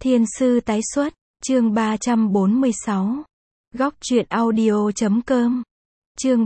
Thiên sư tái xuất, chương 346. Góc truyện audio.com. Chương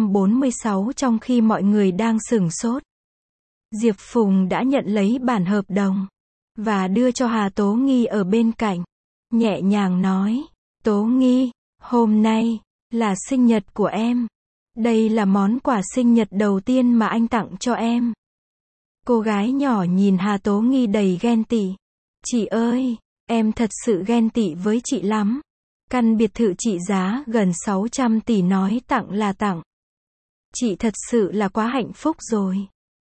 346. Trong khi mọi người đang sửng sốt, Diệp Phùng đã nhận lấy bản hợp đồng và đưa cho Hà Tố Nghi ở bên cạnh, nhẹ nhàng nói: "Tố Nghi, hôm nay là sinh nhật của em. Đây là món quà sinh nhật đầu tiên mà anh tặng cho em." Cô gái nhỏ nhìn Hà Tố Nghi đầy ghen tị. "Chị ơi, em thật sự ghen tị với chị lắm. Căn biệt thự trị giá gần 600 tỷ nói tặng là tặng. Chị thật sự là quá hạnh phúc rồi."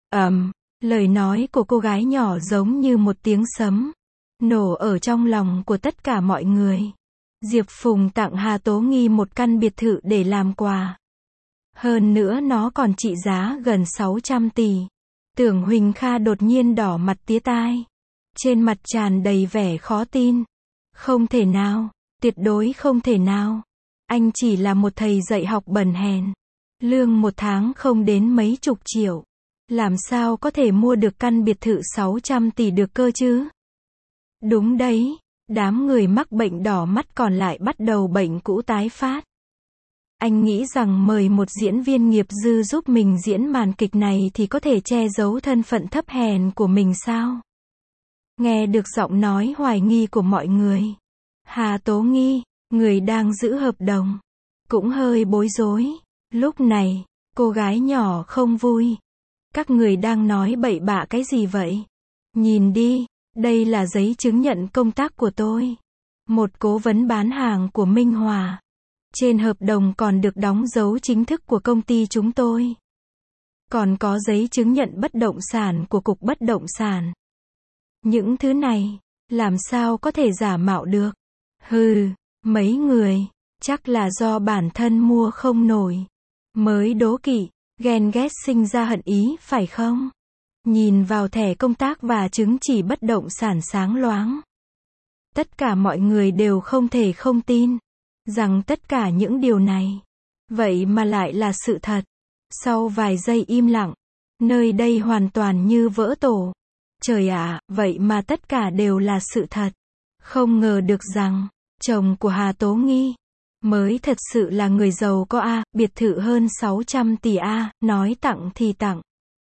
Lời nói của cô gái nhỏ giống như một tiếng sấm nổ ở trong lòng của tất cả mọi người. Diệp Phùng tặng Hà Tố Nghi một căn biệt thự để làm quà. Hơn nữa nó còn trị giá gần 600 tỷ. Tưởng Huỳnh Kha đột nhiên đỏ mặt tía tai. Trên mặt tràn đầy vẻ khó tin. "Không thể nào, tuyệt đối không thể nào. Anh chỉ là một thầy dạy học bần hèn. Lương một tháng không đến mấy chục triệu. Làm sao có thể mua được căn biệt thự 600 tỷ được cơ chứ?" Đúng đấy, đám người mắc bệnh đỏ mắt còn lại bắt đầu bệnh cũ tái phát. Anh nghĩ rằng mời một diễn viên nghiệp dư giúp mình diễn màn kịch này thì có thể che giấu thân phận thấp hèn của mình sao? Nghe được giọng nói hoài nghi của mọi người, Hà Tố Nghi, người đang giữ hợp đồng, cũng hơi bối rối. Lúc này, cô gái nhỏ không vui. "Các người đang nói bậy bạ cái gì vậy? Nhìn đi, đây là giấy chứng nhận công tác của tôi. Một cố vấn bán hàng của Minh Hòa. Trên hợp đồng còn được đóng dấu chính thức của công ty chúng tôi. Còn có giấy chứng nhận bất động sản của Cục Bất động sản. Những thứ này, làm sao có thể giả mạo được? Hừ, mấy người, chắc là do bản thân mua không nổi, mới đố kỵ, ghen ghét sinh ra hận ý phải không? Nhìn vào thẻ công tác và chứng chỉ bất động sản sáng loáng. Tất cả mọi người đều không thể không tin rằng tất cả những điều này, vậy mà lại là sự thật. Sau vài giây im lặng, nơi đây hoàn toàn như vỡ tổ. Trời ạ, vậy mà tất cả đều là sự thật. Không ngờ được rằng, chồng của Hà Tố Nghi mới thật sự là người giàu có a, biệt thự hơn 600 tỷ a, nói tặng thì tặng.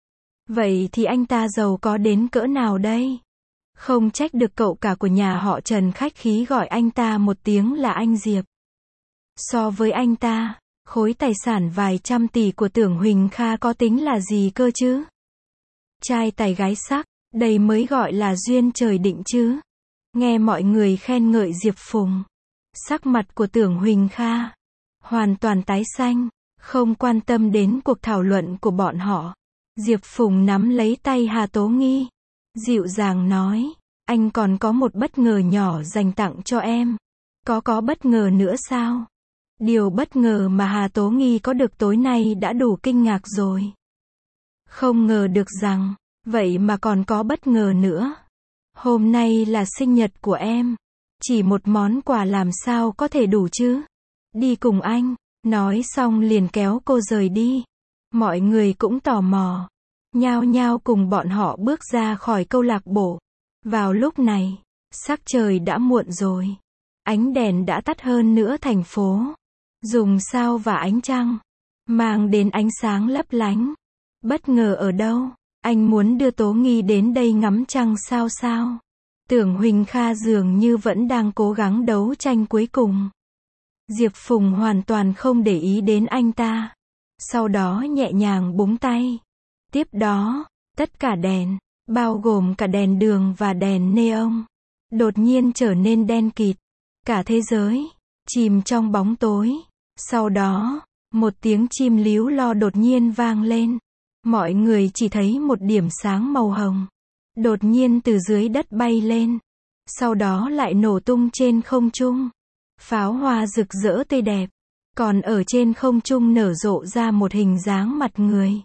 Vậy thì anh ta giàu có đến cỡ nào đây? Không trách được cậu cả của nhà họ Trần khách khí gọi anh ta một tiếng là anh Diệp. So với anh ta, khối tài sản vài trăm tỷ của Tưởng Huỳnh Kha có tính là gì cơ chứ? Trai tài gái sắc, đây mới gọi là duyên trời định chứ. Nghe mọi người khen ngợi Diệp Phùng, sắc mặt của Tưởng Huỳnh Kha hoàn toàn tái xanh, không quan tâm đến cuộc thảo luận của bọn họ. Diệp Phùng nắm lấy tay Hà Tố Nghi, dịu dàng nói: "Anh còn có một bất ngờ nhỏ dành tặng cho em." Có bất ngờ nữa sao? Điều bất ngờ mà Hà Tố Nghi có được tối nay đã đủ kinh ngạc rồi. Không ngờ được rằng, vậy mà còn có bất ngờ nữa. Hôm nay là sinh nhật của em. Chỉ một món quà làm sao có thể đủ chứ? Đi cùng anh. Nói xong liền kéo cô rời đi. Mọi người cũng tò mò, nhao nhao cùng bọn họ bước ra khỏi câu lạc bộ. Vào lúc này, sắc trời đã muộn rồi. Ánh đèn đã tắt hơn nữa thành phố. Dùng sao và ánh trăng mang đến ánh sáng lấp lánh. Bất ngờ ở đâu? Anh muốn đưa Tố Nghi đến đây ngắm trăng sao? Tưởng Huỳnh Kha dường như vẫn đang cố gắng đấu tranh cuối cùng. Diệp Phùng hoàn toàn không để ý đến anh ta. Sau đó nhẹ nhàng búng tay. Tiếp đó, tất cả đèn, bao gồm cả đèn đường và đèn neon, đột nhiên trở nên đen kịt. Cả thế giới chìm trong bóng tối. Sau đó, một tiếng chim líu lo đột nhiên vang lên. Mọi người chỉ thấy một điểm sáng màu hồng đột nhiên từ dưới đất bay lên, sau đó lại nổ tung trên không trung. Pháo hoa rực rỡ tươi đẹp, còn ở trên không trung nở rộ ra một hình dáng mặt người.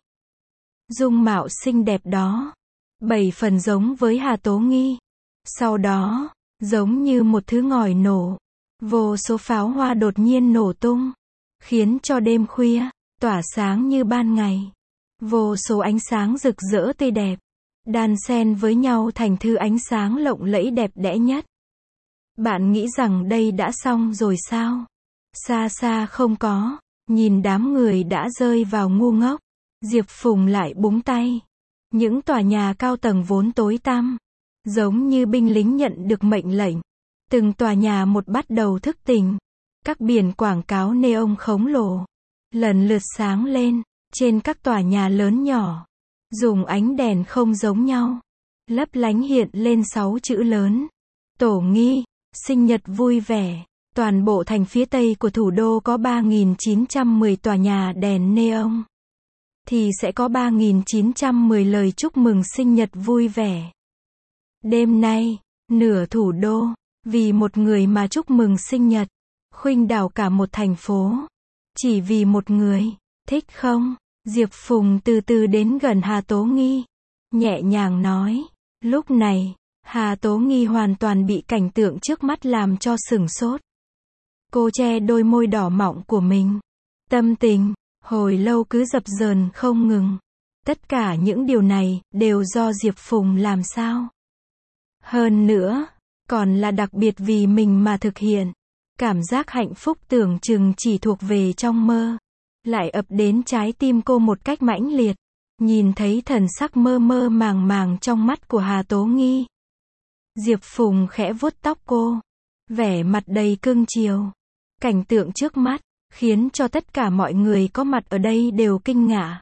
Dung mạo xinh đẹp đó, 7 phần giống với Hà Tố Nghi. Sau đó, giống như một thứ ngòi nổ, vô số pháo hoa đột nhiên nổ tung, khiến cho đêm khuya tỏa sáng như ban ngày. Vô số ánh sáng rực rỡ tươi đẹp, đan xen với nhau thành thứ ánh sáng lộng lẫy đẹp đẽ nhất. Bạn nghĩ rằng đây đã xong rồi sao? Xa xa không có. Nhìn đám người đã rơi vào ngu ngốc. Diệp Phùng lại búng tay. Những tòa nhà cao tầng vốn tối tăm, giống như binh lính nhận được mệnh lệnh. Từng tòa nhà một bắt đầu thức tỉnh. Các biển quảng cáo neon khổng lồ lần lượt sáng lên trên các tòa nhà lớn nhỏ, dùng ánh đèn không giống nhau, lấp lánh hiện lên 6 chữ lớn. Tổ nghi, sinh nhật vui vẻ. Toàn bộ thành phía tây của thủ đô có 3.910 tòa nhà đèn neon. Thì sẽ có 3.910 lời chúc mừng sinh nhật vui vẻ. Đêm nay, nửa thủ đô, vì một người mà chúc mừng sinh nhật, khuynh đảo cả một thành phố. Chỉ vì một người, thích không? Diệp Phùng từ từ đến gần Hà Tố Nghi, nhẹ nhàng nói. Lúc này, Hà Tố Nghi hoàn toàn bị cảnh tượng trước mắt làm cho sửng sốt. Cô che đôi môi đỏ mọng của mình. Tâm tình, hồi lâu cứ dập dờn không ngừng. Tất cả những điều này, đều do Diệp Phùng làm sao? Hơn nữa, còn là đặc biệt vì mình mà thực hiện. Cảm giác hạnh phúc tưởng chừng chỉ thuộc về trong mơ, lại ập đến trái tim cô một cách mãnh liệt. Nhìn thấy thần sắc mơ mơ màng màng trong mắt của Hà Tố Nghi, Diệp Phùng khẽ vuốt tóc cô, vẻ mặt đầy cưng chiều. Cảnh tượng trước mắt khiến cho tất cả mọi người có mặt ở đây đều kinh ngạc.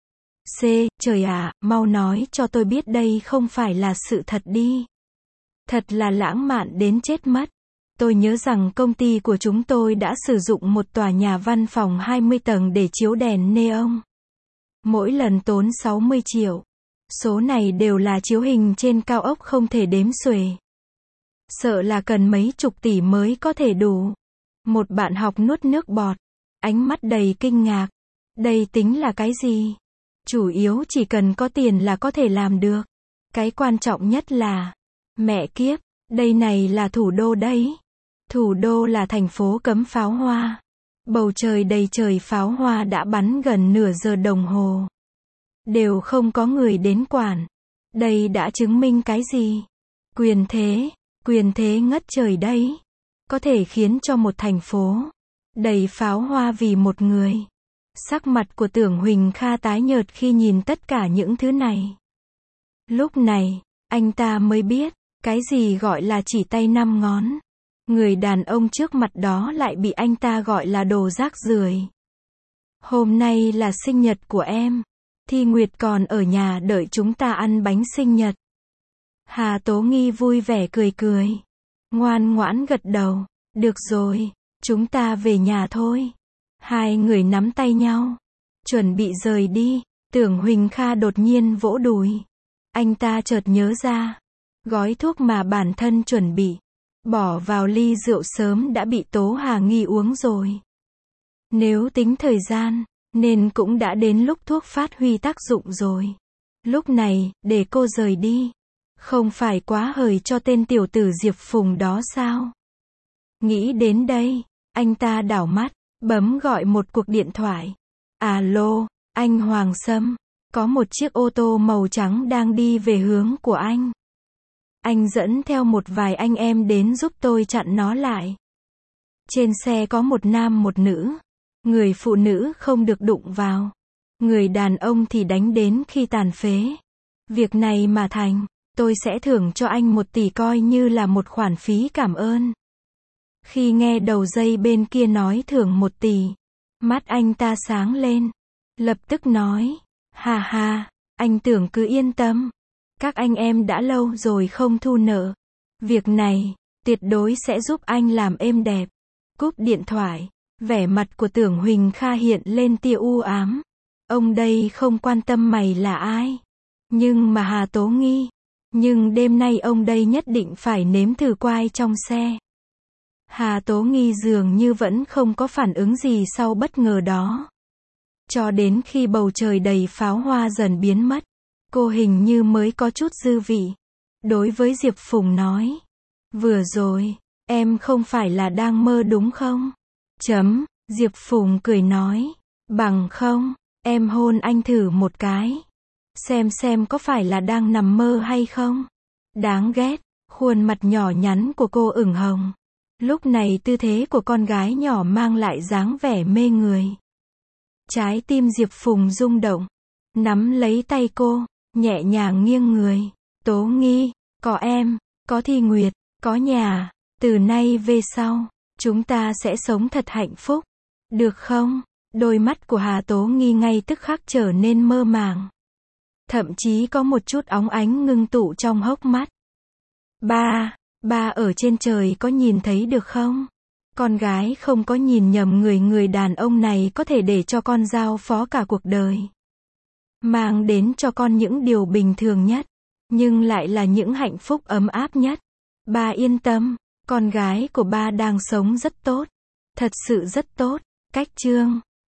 Trời ạ, mau nói cho tôi biết đây không phải là sự thật đi. Thật là lãng mạn đến chết mất. Tôi nhớ rằng công ty của chúng tôi đã sử dụng một tòa nhà văn phòng 20 tầng để chiếu đèn neon. Mỗi lần tốn 60 triệu. Số này đều là chiếu hình trên cao ốc không thể đếm xuể. Sợ là cần mấy chục tỷ mới có thể đủ. Một bạn học nuốt nước bọt, ánh mắt đầy kinh ngạc. Đây tính là cái gì? Chủ yếu chỉ cần có tiền là có thể làm được. Cái quan trọng nhất là, mẹ kiếp, đây này là thủ đô đấy. Thủ đô là thành phố cấm pháo hoa. Bầu trời đầy trời pháo hoa đã bắn gần nửa giờ đồng hồ. Đều không có người đến quản. Đây đã chứng minh cái gì? Quyền thế ngất trời đấy. Có thể khiến cho một thành phố đầy pháo hoa vì một người. Sắc mặt của Tưởng Huỳnh Kha tái nhợt khi nhìn tất cả những thứ này. Lúc này, anh ta mới biết, cái gì gọi là chỉ tay 5 ngón. Người đàn ông trước mặt đó lại bị anh ta gọi là đồ rác rưởi. Hôm nay là sinh nhật của em. Thi Nguyệt còn ở nhà đợi chúng ta ăn bánh sinh nhật. Hà Tố Nghi vui vẻ cười cười. Ngoan ngoãn gật đầu. Được rồi, chúng ta về nhà thôi. Hai người nắm tay nhau, chuẩn bị rời đi. Tưởng Huỳnh Kha đột nhiên vỗ đùi. Anh ta chợt nhớ ra, gói thuốc mà bản thân chuẩn bị, bỏ vào ly rượu sớm đã bị Tố Hà Nghi uống rồi. Nếu tính thời gian, nên cũng đã đến lúc thuốc phát huy tác dụng rồi. Lúc này, để cô rời đi, không phải quá hời cho tên tiểu tử Diệp Phùng đó sao? Nghĩ đến đây, anh ta đảo mắt, bấm gọi một cuộc điện thoại. Alo, anh Hoàng Sâm, có một chiếc ô tô màu trắng đang đi về hướng của anh. Anh dẫn theo một vài anh em đến giúp tôi chặn nó lại. Trên xe có một nam một nữ. Người phụ nữ không được đụng vào. Người đàn ông thì đánh đến khi tàn phế. Việc này mà thành, tôi sẽ thưởng cho anh 1 tỷ coi như là một khoản phí cảm ơn. Khi nghe đầu dây bên kia nói thưởng 1 tỷ, mắt anh ta sáng lên. Lập tức nói, hà hà, anh Tưởng cứ yên tâm. Các anh em đã lâu rồi không thu nợ. Việc này, tuyệt đối sẽ giúp anh làm êm đẹp. Cúp điện thoại, vẻ mặt của Tưởng Huỳnh Kha hiện lên tia u ám. Ông đây không quan tâm mày là ai. Nhưng mà Hà Tố Nghi. Nhưng đêm nay ông đây nhất định phải nếm thử quai trong xe. Hà Tố Nghi dường như vẫn không có phản ứng gì sau bất ngờ đó. Cho đến khi bầu trời đầy pháo hoa dần biến mất, cô hình như mới có chút dư vị. Đối với Diệp Phùng nói, vừa rồi, em không phải là đang mơ đúng không? Diệp Phùng cười nói, bằng không, em hôn anh thử một cái. Xem có phải là đang nằm mơ hay không? Đáng ghét, Khuôn mặt nhỏ nhắn của cô ửng hồng. Lúc này tư thế của con gái nhỏ mang lại dáng vẻ mê người. Trái tim Diệp Phùng rung động. Nắm lấy tay cô, nhẹ nhàng nghiêng người. Tố Nghi, có em, có Thi Nguyệt, có nhà. Từ nay về sau, chúng ta sẽ sống thật hạnh phúc. Được không? Đôi mắt của Hà Tố Nghi ngay tức khắc trở nên mơ màng. Thậm chí có một chút óng ánh ngưng tụ trong hốc mắt. Ba ở trên trời có nhìn thấy được không? Con gái không có nhìn nhầm người đàn ông này có thể để cho con giao phó cả cuộc đời. Mang đến cho con những điều bình thường nhất, nhưng lại là những hạnh phúc ấm áp nhất. Ba yên tâm, con gái của ba đang sống rất tốt. Thật sự rất tốt. Cách chương